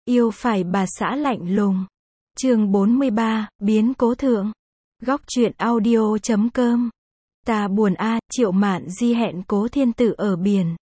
Yêu phải bà xã lạnh lùng. Chương 43, biến cố thượng. Góc truyện audio.com. Ta buồn a, Triệu Mạn Di hẹn Cố Thiên Tự ở biển.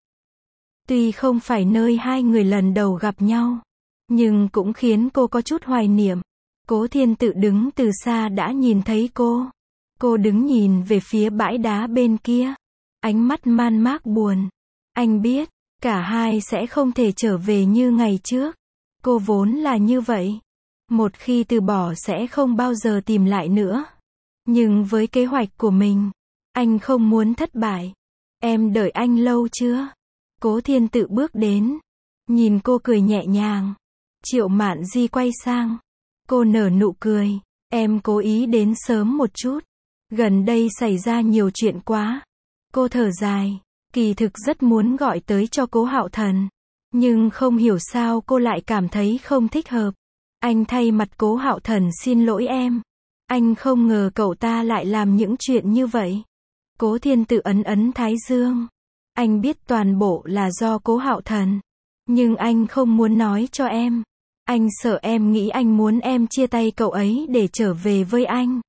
Tuy không phải nơi hai người lần đầu gặp nhau, nhưng cũng khiến cô có chút hoài niệm. Cố Thiên Tự đứng từ xa đã nhìn thấy cô. Cô đứng nhìn về phía bãi đá bên kia. Ánh mắt man mác buồn. Anh biết, cả hai sẽ không thể trở về như ngày trước. Cô vốn là như vậy. Một khi từ bỏ sẽ không bao giờ tìm lại nữa. Nhưng với kế hoạch của mình, anh không muốn thất bại. Em đợi anh lâu chưa? Cố Thiên Tự bước đến. Nhìn cô cười nhẹ nhàng. Triệu Mạn Di quay sang. Cô nở nụ cười. Em cố ý đến sớm một chút. Gần đây xảy ra nhiều chuyện quá. Cô thở dài. Kỳ thực rất muốn gọi tới cho Cố Hạo Thần. Nhưng không hiểu sao cô lại cảm thấy không thích hợp. Anh thay mặt Cố Hạo Thần xin lỗi em. Anh không ngờ cậu ta lại làm những chuyện như vậy. Cố Thiên Tự ấn ấn thái dương. Anh biết toàn bộ là do Cố Hạo Thần. Nhưng anh không muốn nói cho em. Anh sợ em nghĩ anh muốn em chia tay cậu ấy để trở về với anh.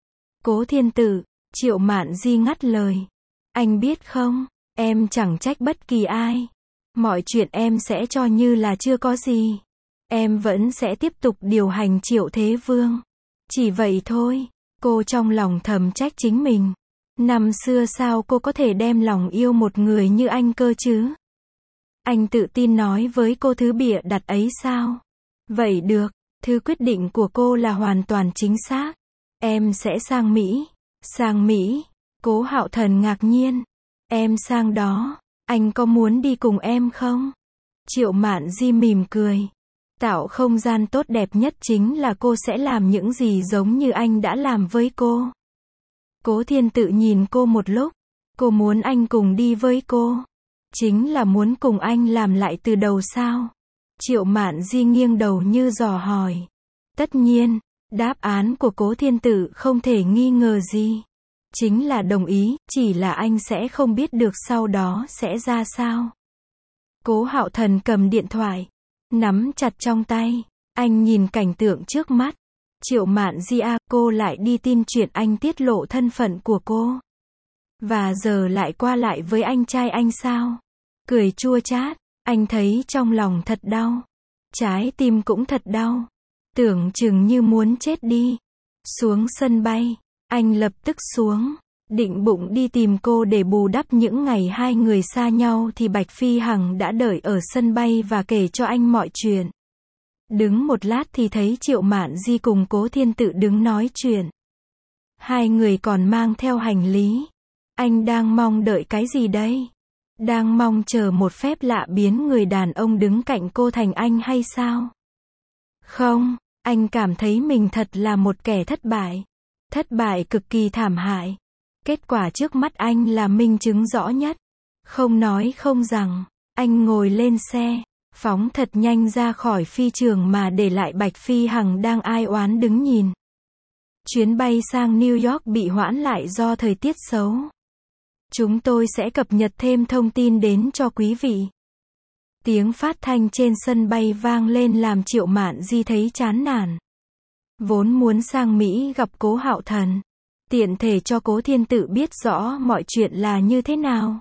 Cố Thiên Tự, Triệu Mạn Di ngắt lời. Anh biết không, em chẳng trách bất kỳ ai. Mọi chuyện em sẽ cho như là chưa có gì. Em vẫn sẽ tiếp tục điều hành Triệu Thế Vương. Chỉ vậy thôi. Cô trong lòng thầm trách chính mình. Năm xưa sao cô có thể đem lòng yêu một người như anh cơ chứ? Anh tự tin nói với cô thứ bịa đặt ấy sao? Vậy được, thứ quyết định của cô là hoàn toàn chính xác. Em sẽ sang Mỹ. Sang Mỹ? Cố Hạo Thần ngạc nhiên. Em sang đó, anh có muốn đi cùng em không? Triệu Mạn Di mỉm cười. Tạo không gian tốt đẹp nhất chính là cô sẽ làm những gì giống như anh đã làm với cô. Cố Thiên Tự nhìn cô một lúc. Cô muốn anh cùng đi với cô. Chính là muốn cùng anh làm lại từ đầu sao? Triệu Mạn Di nghiêng đầu như dò hỏi. Tất nhiên, đáp án của Cố Thiên Tự không thể nghi ngờ gì. Chính là đồng ý, chỉ là anh sẽ không biết được sau đó sẽ ra sao. Cố Hạo Thần cầm điện thoại, nắm chặt trong tay. Anh nhìn cảnh tượng trước mắt. Triệu Mạn Di à, cô lại đi tin chuyện anh tiết lộ thân phận của cô. Và giờ lại qua lại với anh trai anh sao? Cười chua chát, anh thấy trong lòng thật đau. Trái tim cũng thật đau. Tưởng chừng như muốn chết đi. Xuống sân bay, anh lập tức xuống. Định bụng đi tìm cô để bù đắp những ngày hai người xa nhau thì Bạch Phi Hằng đã đợi ở sân bay và kể cho anh mọi chuyện. Đứng một lát thì thấy Triệu Mạn Di cùng Cố Thiên Tự đứng nói chuyện. Hai người còn mang theo hành lý. Anh đang mong đợi cái gì đây? Đang mong chờ một phép lạ biến người đàn ông đứng cạnh cô thành anh hay sao? Không, anh cảm thấy mình thật là một kẻ thất bại. Thất bại cực kỳ thảm hại. Kết quả trước mắt anh là minh chứng rõ nhất. Không nói không rằng, anh ngồi lên xe, phóng thật nhanh ra khỏi phi trường mà để lại Bạch Phi Hằng đang ai oán đứng nhìn. Chuyến bay sang New York bị hoãn lại do thời tiết xấu. Chúng tôi sẽ cập nhật thêm thông tin đến cho quý vị. Tiếng phát thanh trên sân bay vang lên làm Triệu Mạn Di thấy chán nản. Vốn muốn sang Mỹ gặp Cố Hạo Thần. Tiện thể cho Cố Thiên Tự biết rõ mọi chuyện là như thế nào.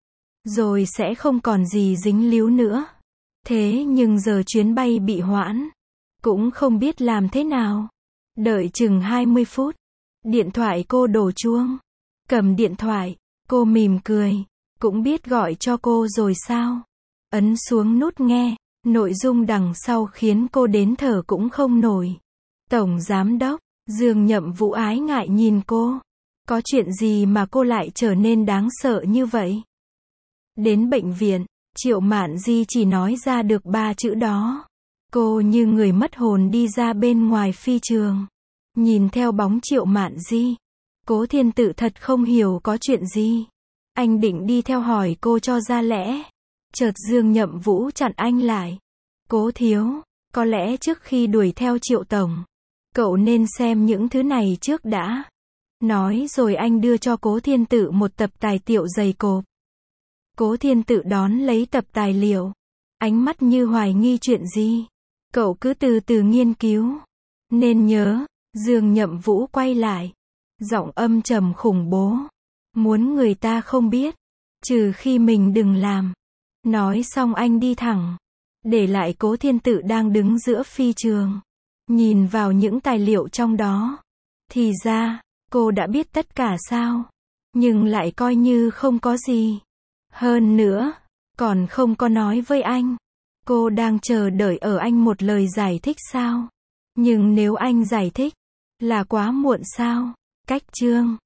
Rồi sẽ không còn gì dính líu nữa. Thế nhưng giờ chuyến bay bị hoãn. Cũng không biết làm thế nào. Đợi chừng 20 phút. Điện thoại cô đổ chuông. Cầm điện thoại. Cô mỉm cười. Cũng biết gọi cho cô rồi sao? Ấn xuống nút nghe. Nội dung đằng sau khiến cô đến thở cũng không nổi. Tổng Giám đốc Dương Nhậm Vũ ái ngại nhìn cô. Có chuyện gì mà cô lại trở nên đáng sợ như vậy? Đến bệnh viện, Triệu Mạn Di chỉ nói ra được 3 chữ đó. Cô như người mất hồn đi ra bên ngoài phi trường. Nhìn theo bóng Triệu Mạn Di. Cố Thiên Tự thật không hiểu có chuyện gì. Anh định đi theo hỏi cô cho ra lẽ. Chợt Dương Nhậm Vũ chặn anh lại. Cố thiếu, có lẽ trước khi đuổi theo Triệu Tổng, cậu nên xem những thứ này trước đã. Nói rồi anh đưa cho Cố Thiên Tự một tập tài liệu dày cộp. Cố Thiên Tự đón lấy tập tài liệu. Ánh mắt như hoài nghi chuyện gì. Cậu cứ từ từ nghiên cứu. Nên nhớ, Dương Nhậm Vũ quay lại. Giọng âm trầm khủng bố. Muốn người ta không biết. Trừ khi mình đừng làm. Nói xong anh đi thẳng. Để lại Cố Thiên Tự đang đứng giữa phi trường. Nhìn vào những tài liệu trong đó. Thì ra, cô đã biết tất cả sao. Nhưng lại coi như không có gì. Hơn nữa, còn không có nói với anh. Cô đang chờ đợi ở anh một lời giải thích sao? Nhưng nếu anh giải thích, là quá muộn sao? Cách chương